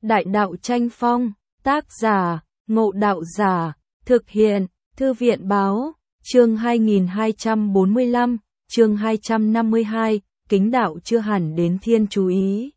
Đại đạo tranh phong, tác giả, Ngộ Đạo Giả, thực hiện, Thư viện báo, chương 2245, chương 252, kính đạo chưa hẳn đến thiên chú ý.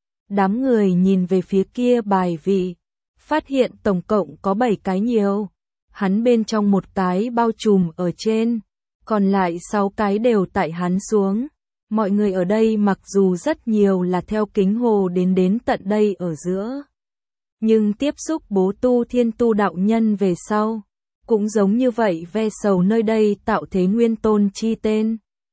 Đám người nhìn về phía kia bài vị, phát hiện tổng cộng có 7 cái nhiều. Hắn bên trong một cái bao trùm ở trên, còn lại 6 cái đều tại hắn xuống. Mọi người ở đây mặc dù rất nhiều là theo kính hồ đến tận đây ở giữa, nhưng tiếp xúc bố tu thiên tu đạo nhân về sau, cũng giống như vậy ve sầu nơi đây tạo thế nguyên tôn chi tên.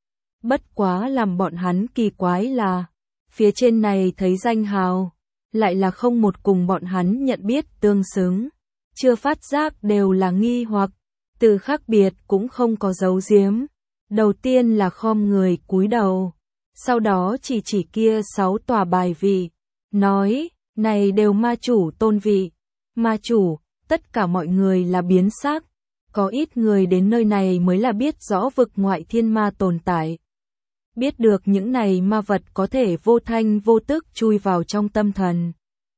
Bất quá làm bọn hắn kỳ quái là, phía trên này thấy danh hào, lại là không một cùng bọn hắn nhận biết tương xứng, chưa phát giác đều là nghi hoặc, từ khác biệt cũng không có giấu giếm. Đầu tiên là khom người cúi đầu, sau đó chỉ kia 6 tòa bài vị, nói, này đều ma chủ tôn vị. Ma chủ, tất cả mọi người là biến sắc, có ít người đến nơi này mới là biết rõ vực ngoại thiên ma tồn tại. Biết được những này ma vật có thể vô thanh vô tức chui vào trong tâm thần,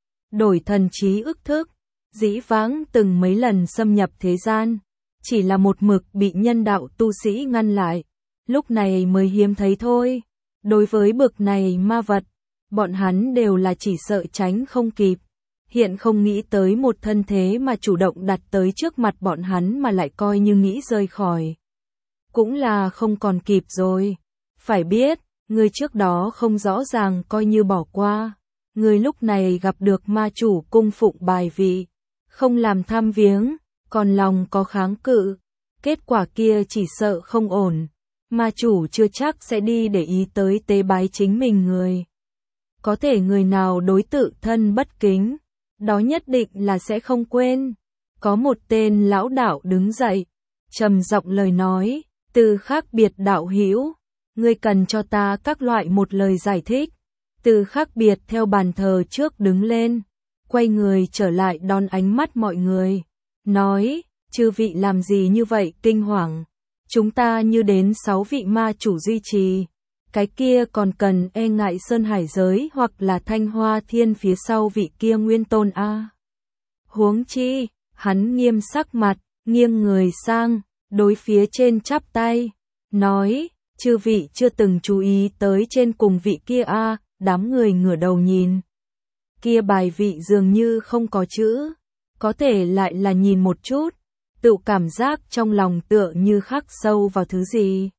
đổi thần trí ức thức, dĩ vãng từng mấy lần xâm nhập thế gian, chỉ là một mực bị nhân đạo tu sĩ ngăn lại, lúc này mới hiếm thấy thôi. Đối với bực này ma vật, bọn hắn đều là chỉ sợ tránh không kịp, hiện không nghĩ tới một thân thế mà chủ động đặt tới trước mặt bọn hắn mà lại coi như nghĩ rời khỏi. Cũng là không còn kịp rồi. Phải biết, người trước đó không rõ ràng coi như bỏ qua, người lúc này gặp được ma chủ cung phụng bài vị, không làm tham viếng, còn lòng có kháng cự, kết quả kia chỉ sợ không ổn. Ma chủ chưa chắc sẽ đi để ý tới tế bái chính mình người. Có thể người nào đối tự thân bất kính, đó nhất định là sẽ không quên. Có một tên lão đạo đứng dậy, trầm giọng lời nói, từ khác biệt đạo hữu, ngươi cần cho ta các loại một lời giải thích. Từ khác biệt theo bàn thờ trước đứng lên, quay người trở lại đón ánh mắt mọi người, nói, chư vị làm gì như vậy kinh hoàng. Chúng ta như đến 6 vị ma chủ duy trì, cái kia còn cần e ngại Sơn Hải giới hoặc là Thanh Hoa Thiên phía sau vị kia nguyên tôn a. Huống chi, hắn nghiêm sắc mặt, nghiêng người sang, đối phía trên chắp tay, nói, chư vị chưa từng chú ý tới trên cùng vị kia a. Đám người ngửa đầu nhìn. Kia bài vị dường như không có chữ, có thể lại là nhìn một chút, tự cảm giác trong lòng tựa như khắc sâu vào thứ gì.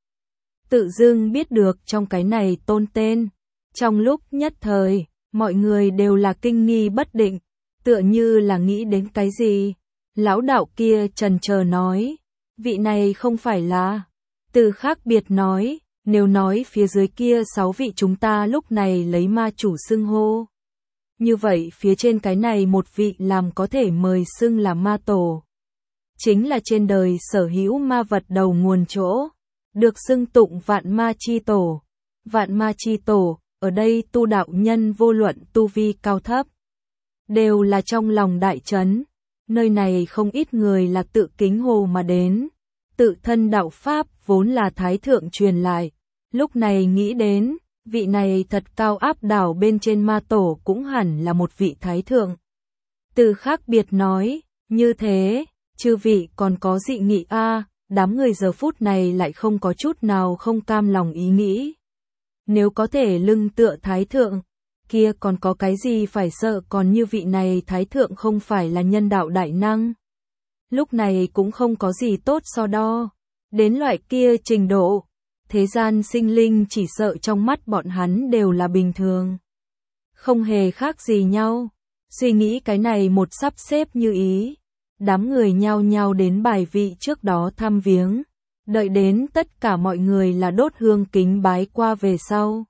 Tự dưng biết được trong cái này tôn tên. Trong lúc nhất thời, mọi người đều là kinh nghi bất định, tựa như là nghĩ đến cái gì. Lão đạo kia chần chờ nói, vị này không phải là. Từ khác biệt nói, nếu nói phía dưới kia 6 vị chúng ta lúc này lấy ma chủ xưng hô. Như vậy phía trên cái này một vị làm có thể mời xưng là ma tổ. Chính là trên đời sở hữu ma vật đầu nguồn chỗ, được xưng tụng vạn ma chi tổ. Vạn ma chi tổ, ở đây tu đạo nhân vô luận tu vi cao thấp, đều là trong lòng đại chấn. Nơi này không ít người là tự kính hồ mà đến, tự thân đạo pháp vốn là thái thượng truyền lại. Lúc này nghĩ đến, vị này thật cao áp đảo bên trên ma tổ cũng hẳn là một vị thái thượng. Từ khác biệt nói, như thế, chư vị còn có dị nghị a. Đám người giờ phút này lại không có chút nào không cam lòng ý nghĩ. Nếu có thể lưng tựa thái thượng, kia còn có cái gì phải sợ, còn như vị này thái thượng không phải là nhân đạo đại năng. Lúc này cũng không có gì tốt so đo, đến loại kia trình độ. Thế gian sinh linh chỉ sợ trong mắt bọn hắn đều là bình thường, không hề khác gì nhau. Suy nghĩ cái này một sắp xếp như ý, đám người nhao nhao đến bài vị trước đó thăm viếng, đợi đến tất cả mọi người là đốt hương kính bái qua về sau.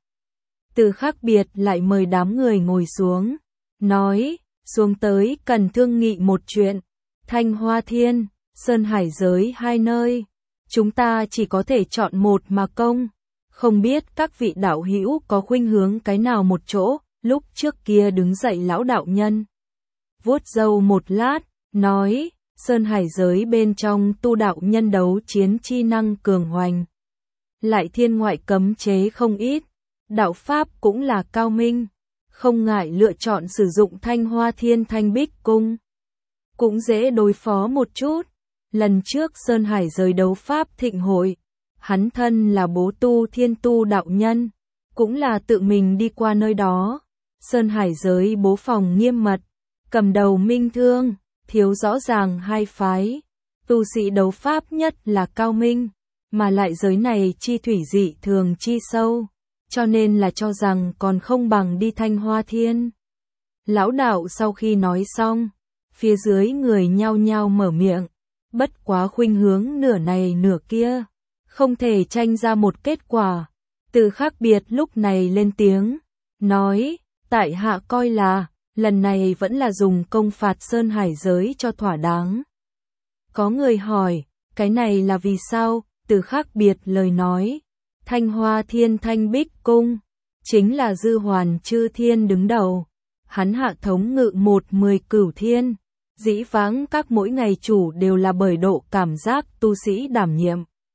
Từ khác biệt lại mời đám người ngồi xuống, nói, xuống tới cần thương nghị một chuyện. Thanh Hoa Thiên, Sơn Hải giới hai nơi, chúng ta chỉ có thể chọn một mà công, không biết các vị đạo hữu có khuynh hướng cái nào một chỗ. Lúc trước kia đứng dậy lão đạo nhân, vuốt râu một lát, nói, Sơn Hải giới bên trong tu đạo nhân đấu chiến chi năng cường hoành, lại thiên ngoại cấm chế không ít, đạo pháp cũng là cao minh, không ngại lựa chọn sử dụng Thanh Hoa Thiên Thanh Bích Cung. Cũng dễ đối phó một chút. Lần trước Sơn Hải giới đấu pháp thịnh hội, hắn thân là bố Tu Thiên Tu đạo nhân, cũng là tự mình đi qua nơi đó. Sơn Hải giới bố phòng nghiêm mật, cầm đầu Minh Thương, thiếu rõ ràng hai phái. Tu sĩ đấu pháp nhất là cao minh, mà lại giới này chi thủy dị thường chi sâu, cho nên là cho rằng còn không bằng đi Thanh Hoa Thiên. Lão đạo sau khi nói xong, phía dưới người nhao nhao mở miệng, bất quá khuynh hướng nửa này nửa kia, không thể tranh ra một kết quả. Từ Khác Biệt lúc này lên tiếng, nói, tại hạ coi là, lần này vẫn là dùng công phạt Sơn Hải giới cho thỏa đáng. Có người hỏi, cái này là vì sao? Từ Khác Biệt lời nói, Thanh Hoa Thiên Thanh Bích Cung, chính là Dư Hoàn Chư Thiên đứng đầu. Hắn hạ thống ngự 1-10 cửu thiên, dĩ vãng các mỗi ngày chủ đều là bởi độ cảm giác tu sĩ đảm nhiệm.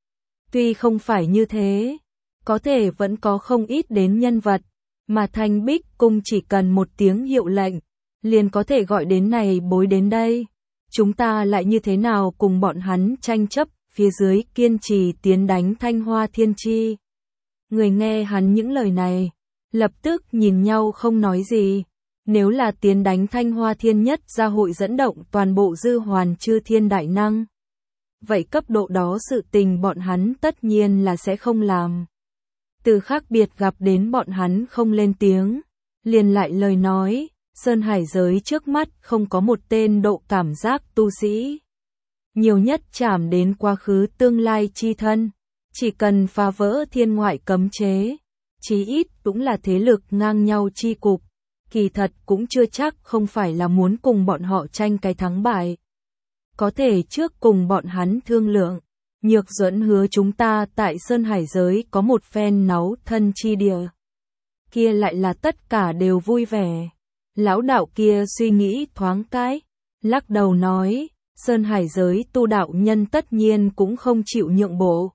Tuy không phải như thế, có thể vẫn có không ít đến nhân vật, mà Thanh Bích Cung chỉ cần một tiếng hiệu lệnh, liền có thể gọi đến này bối đến đây. Chúng ta lại như thế nào cùng bọn hắn tranh chấp, phía dưới kiên trì tiến đánh Thanh Hoa Thiên chi. Người nghe hắn những lời này, lập tức nhìn nhau không nói gì. Nếu là tiến đánh Thanh Hoa Thiên nhất gia hội dẫn động toàn bộ Dư Hoàn Chư Thiên đại năng, vậy cấp độ đó sự tình bọn hắn tất nhiên là sẽ không làm. Từ Khác Biệt gặp đến bọn hắn không lên tiếng, liền lại lời nói, Sơn Hải giới trước mắt không có một tên độ cảm giác tu sĩ. Nhiều nhất chạm đến quá khứ tương lai chi thân, chỉ cần phá vỡ thiên ngoại cấm chế, chí ít cũng là thế lực ngang nhau chi cục. Kỳ thật cũng chưa chắc không phải là muốn cùng bọn họ tranh cái thắng bại. Có thể trước cùng bọn hắn thương lượng, Nhược Duẫn hứa chúng ta tại Sơn Hải giới có một phen náu thân chi địa. Kia lại là tất cả đều vui vẻ. Lão đạo kia suy nghĩ thoáng cái, lắc đầu nói, Sơn Hải giới tu đạo nhân tất nhiên cũng không chịu nhượng bộ.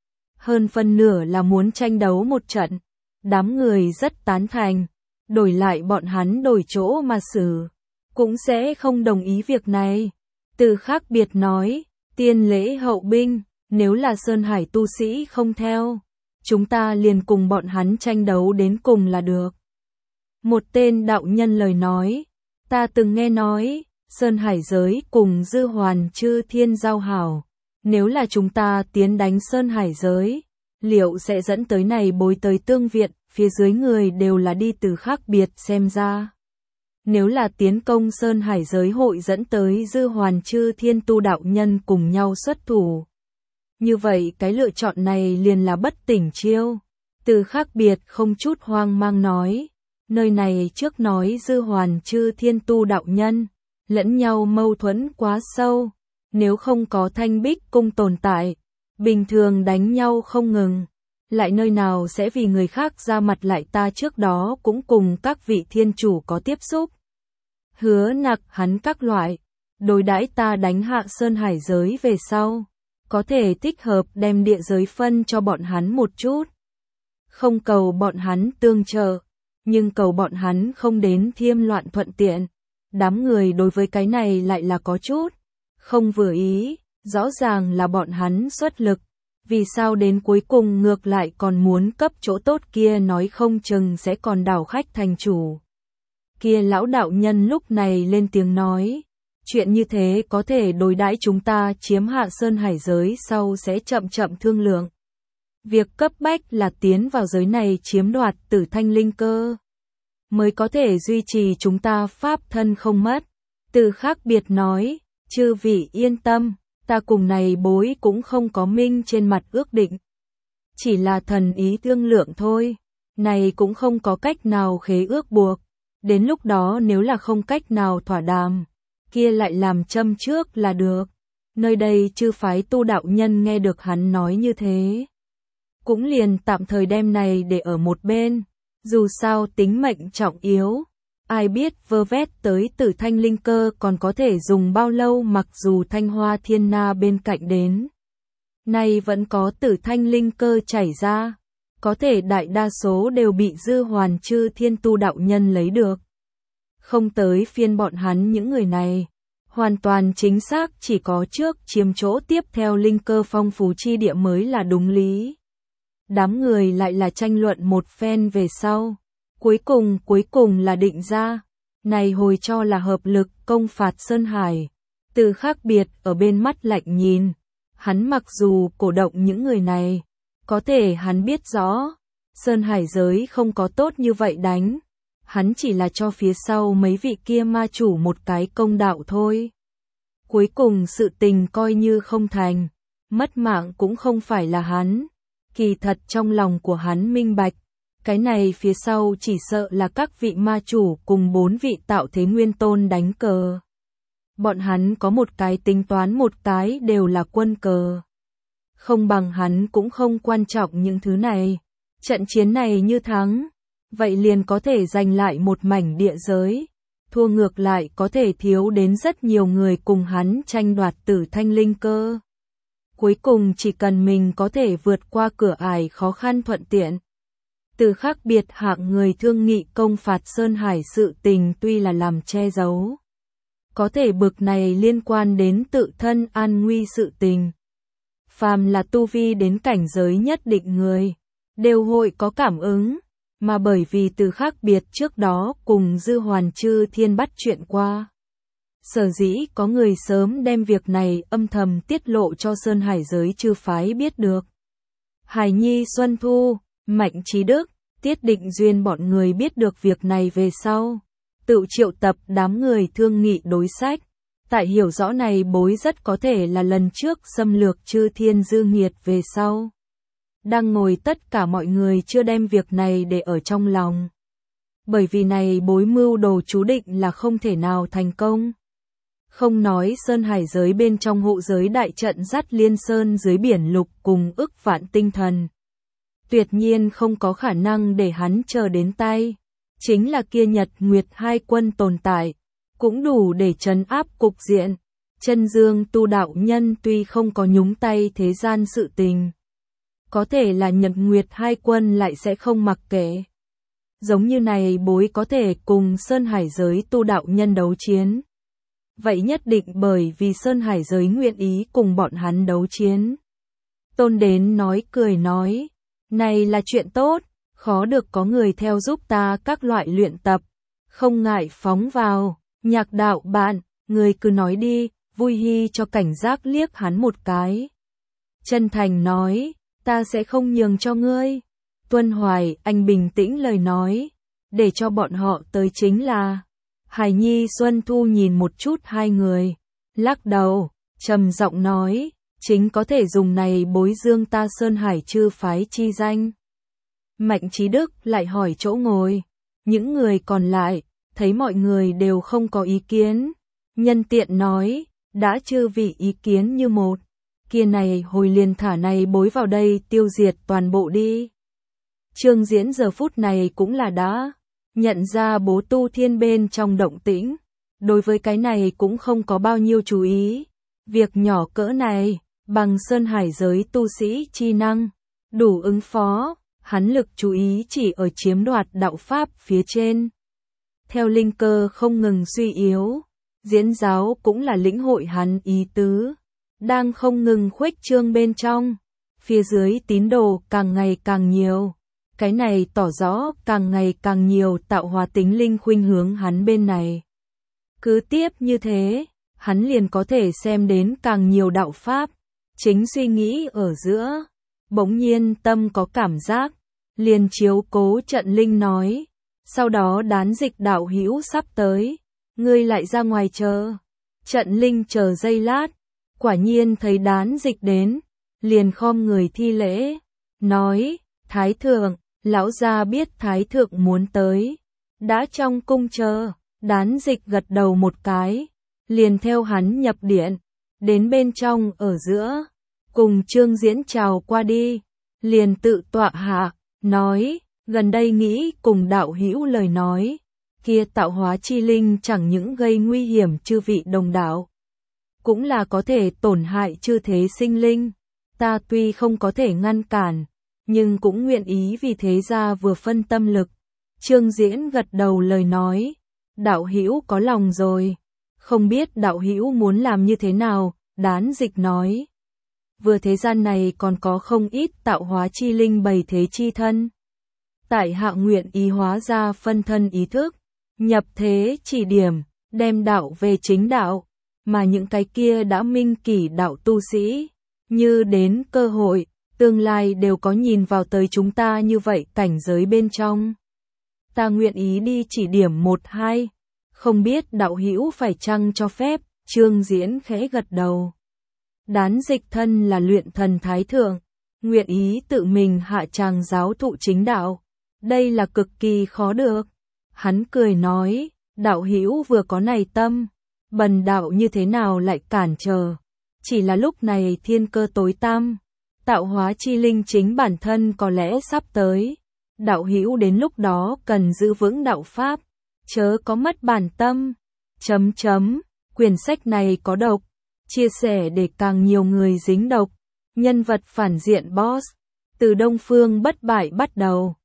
Hơn phân nửa là muốn tranh đấu một trận, đám người rất tán thành. Đổi lại bọn hắn đổi chỗ mà xử, cũng sẽ không đồng ý việc này. Từ Khác Biệt nói, tiên lễ hậu binh, nếu là Sơn Hải tu sĩ không theo, chúng ta liền cùng bọn hắn tranh đấu đến cùng là được. Một tên đạo nhân lời nói, ta từng nghe nói, Sơn Hải giới cùng Dư Hoàn Chư Thiên giao hảo, nếu là chúng ta tiến đánh Sơn Hải giới, liệu sẽ dẫn tới này bối tới tương viện. Phía dưới người đều là đi Từ Khác Biệt xem ra. Nếu là tiến công Sơn Hải giới hội dẫn tới Dư Hoàn Chư Thiên tu đạo nhân cùng nhau xuất thủ. Như vậy cái lựa chọn này liền là bất tỉnh chiêu. Từ Khác Biệt không chút hoang mang nói. Nơi này trước nói Dư Hoàn Chư Thiên tu đạo nhân, lẫn nhau mâu thuẫn quá sâu. Nếu không có Thanh Bích Cung tồn tại, bình thường đánh nhau không ngừng. Lại nơi nào sẽ vì người khác ra mặt lại ta trước đó cũng cùng các vị thiên chủ có tiếp xúc. Hứa nặc hắn các loại, đối đãi ta đánh hạ Sơn Hải giới về sau, có thể thích hợp đem địa giới phân cho bọn hắn một chút. Không cầu bọn hắn tương trợ, nhưng cầu bọn hắn không đến thiêm loạn thuận tiện. Đám người đối với cái này lại là có chút không vừa ý, rõ ràng là bọn hắn xuất lực. Vì sao đến cuối cùng ngược lại còn muốn cấp chỗ tốt kia nói không chừng sẽ còn đảo khách thành chủ. Kia lão đạo nhân lúc này lên tiếng nói, chuyện như thế có thể đối đãi chúng ta chiếm hạ Sơn Hải giới sau sẽ chậm chậm thương lượng. Việc cấp bách là tiến vào giới này chiếm đoạt Tử Thanh linh cơ, mới có thể duy trì chúng ta pháp thân không mất. Từ Khác Biệt nói, chư vị yên tâm. Ta cùng này bối cũng không có minh trên mặt ước định. Chỉ là thần ý thương lượng thôi. Này cũng không có cách nào khế ước buộc. Đến lúc đó nếu là không cách nào thỏa đàm, kia lại làm châm trước là được. Nơi đây chư phái tu đạo nhân nghe được hắn nói như thế, cũng liền tạm thời đem này để ở một bên. Dù sao tính mệnh trọng yếu. Ai biết vơ vét tới Tử Thanh linh cơ còn có thể dùng bao lâu, mặc dù Thanh Hoa Thiên Na bên cạnh đến. Nay vẫn có Tử Thanh linh cơ chảy ra. có thể đại đa số đều bị Dư Hoàn Chư Thiên tu đạo nhân lấy được. Không tới phiên bọn hắn những người này. Hoàn toàn chính xác chỉ có trước chiếm chỗ tiếp theo linh cơ phong phú chi địa mới là đúng lý. Đám người lại là tranh luận một phen về sau. Cuối cùng là định ra. Này hồi cho là hợp lực công phạt Sơn Hải. Từ khác biệt ở bên mắt lạnh nhìn. Hắn mặc dù cổ động những người này. Có thể hắn biết rõ. Sơn Hải giới không có tốt như vậy đánh. Hắn chỉ là cho phía sau mấy vị kia ma chủ một cái công đạo thôi. Cuối cùng sự tình coi như không thành. Mất mạng cũng không phải là hắn. Kỳ thật trong lòng của hắn minh bạch. Cái này phía sau chỉ sợ là các vị ma chủ cùng 4 vị tạo thế nguyên tôn đánh cờ. Bọn hắn có một cái tính toán, một cái đều là quân cờ. Không bằng hắn cũng không quan trọng những thứ này. Trận chiến này như thắng, vậy liền có thể giành lại một mảnh địa giới. Thua ngược lại có thể thiếu đến rất nhiều người cùng hắn tranh đoạt tử thanh linh cơ. Cuối cùng chỉ cần mình có thể vượt qua cửa ải khó khăn thuận tiện. Từ khác biệt hạng người thương nghị công phạt Sơn Hải sự tình tuy là làm che giấu. Có thể bực này liên quan đến tự thân an nguy sự tình. Phàm là tu vi đến cảnh giới nhất định người, đều hội có cảm ứng. Mà bởi vì từ khác biệt trước đó cùng Dư Hoàn Chư Thiên bắt chuyện qua. Sở dĩ có người sớm đem việc này âm thầm tiết lộ cho Sơn Hải giới chư phái biết được. Hải Nhi Xuân Thu, Mạnh Trí Đức, Tiết Định Duyên bọn người biết được việc này về sau. Tự triệu tập đám người thương nghị đối sách. Tại hiểu rõ này bối rất có thể là lần trước xâm lược Chư Thiên dư nghiệt về sau. Đang ngồi tất cả mọi người chưa đem việc này để ở trong lòng. Bởi vì này bối mưu đồ chú định là không thể nào thành công. Không nói Sơn Hải giới bên trong hộ giới đại trận dắt Liên Sơn dưới biển lục cùng ức vạn tinh thần. Tuyệt nhiên không có khả năng để hắn chờ đến tay. Chính là kia Nhật Nguyệt hai quân tồn tại. Cũng đủ để trấn áp cục diện. Chân Dương tu đạo nhân tuy không có nhúng tay thế gian sự tình. Có thể là Nhật Nguyệt hai quân lại sẽ không mặc kệ. Giống như này bối có thể cùng Sơn Hải giới tu đạo nhân đấu chiến. Vậy nhất định bởi vì Sơn Hải giới nguyện ý cùng bọn hắn đấu chiến. Tôn đến nói cười nói. Này là chuyện tốt, khó được có người theo giúp ta các loại luyện tập. Không ngại phóng vào, Nhạc đạo bạn, người cứ nói đi, Vui Hy cho cảnh giác liếc hắn một cái. Chân thành nói, ta sẽ không nhường cho ngươi. Tuân Hoài, anh bình tĩnh lời nói, để cho bọn họ tới chính là. Hải Nhi Xuân Thu nhìn một chút hai người, lắc đầu, trầm giọng nói, chính có thể dùng này bối dương ta Sơn Hải chư phái chi danh. Mạnh Trí Đức lại hỏi chỗ ngồi, những người còn lại, thấy mọi người đều không có ý kiến. Nhân tiện nói, đã chư vị ý kiến như một, kia này hồi liền thả này bối vào đây tiêu diệt toàn bộ đi. Trương Diễn giờ phút này cũng là đã nhận ra Bố Tu Thiên bên trong động tĩnh. Đối với cái này cũng không có bao nhiêu chú ý. Việc nhỏ cỡ này, bằng Sơn Hải giới tu sĩ chi năng, đủ ứng phó, hắn lực chú ý chỉ ở chiếm đoạt đạo pháp phía trên. Theo linh cơ không ngừng suy yếu, Diễn giáo cũng là lĩnh hội hắn ý tứ, đang không ngừng khuếch trương bên trong, phía dưới tín đồ càng ngày càng nhiều. Cái này tỏ rõ càng ngày càng nhiều tạo hóa tính linh khuynh hướng hắn bên này. Cứ tiếp như thế, hắn liền có thể xem đến càng nhiều đạo pháp. Chính suy nghĩ ở giữa, bỗng nhiên tâm có cảm giác, liền chiếu cố Trận Linh nói, sau đó Đán Dịch đạo hữu sắp tới, ngươi lại ra ngoài chờ. Trận Linh chờ giây lát, quả nhiên thấy Đán Dịch đến, liền khom người thi lễ, nói, Thái thượng, lão gia biết Thái thượng muốn tới, đã trong cung chờ. Đán Dịch gật đầu một cái, liền theo hắn nhập điện, đến bên trong ở giữa, cùng Trương Diễn chào qua đi, liền tự tọa hạ, nói, gần đây nghĩ cùng đạo hữu lời nói, kia tạo hóa chi linh chẳng những gây nguy hiểm chư vị đồng đạo, cũng là có thể tổn hại chư thế sinh linh, ta tuy không có thể ngăn cản, nhưng cũng nguyện ý vì thế ra vừa phân tâm lực. Trương Diễn gật đầu lời nói, đạo hữu có lòng rồi, không biết đạo hữu muốn làm như thế nào, Đán Dịch nói. Vừa thế gian này còn có không ít tạo hóa chi linh bày thế chi thân. Tại hạ nguyện ý hóa ra phân thân ý thức, nhập thế chỉ điểm, đem đạo về chính đạo, mà những cái kia đã minh kỷ đạo tu sĩ, như đến cơ hội, tương lai đều có nhìn vào tới chúng ta như vậy cảnh giới bên trong. Ta nguyện ý đi chỉ điểm 1-2, không biết đạo hữu phải chăng cho phép, Trương Diễn khẽ gật đầu. Đán Dịch thân là luyện thần thái thượng, nguyện ý tự mình hạ tràng giáo thụ chính đạo, đây là cực kỳ khó được. Hắn cười nói, đạo hữu vừa có này tâm, bần đạo như thế nào lại cản trở, chỉ là lúc này thiên cơ tối tăm, tạo hóa chi linh chính bản thân có lẽ sắp tới, đạo hữu đến lúc đó cần giữ vững đạo pháp, chớ có mất bản tâm. Quyển sách này có độc, chia sẻ để càng nhiều người dính độc. Nhân vật phản diện boss, từ Đông Phương bất bại bắt đầu.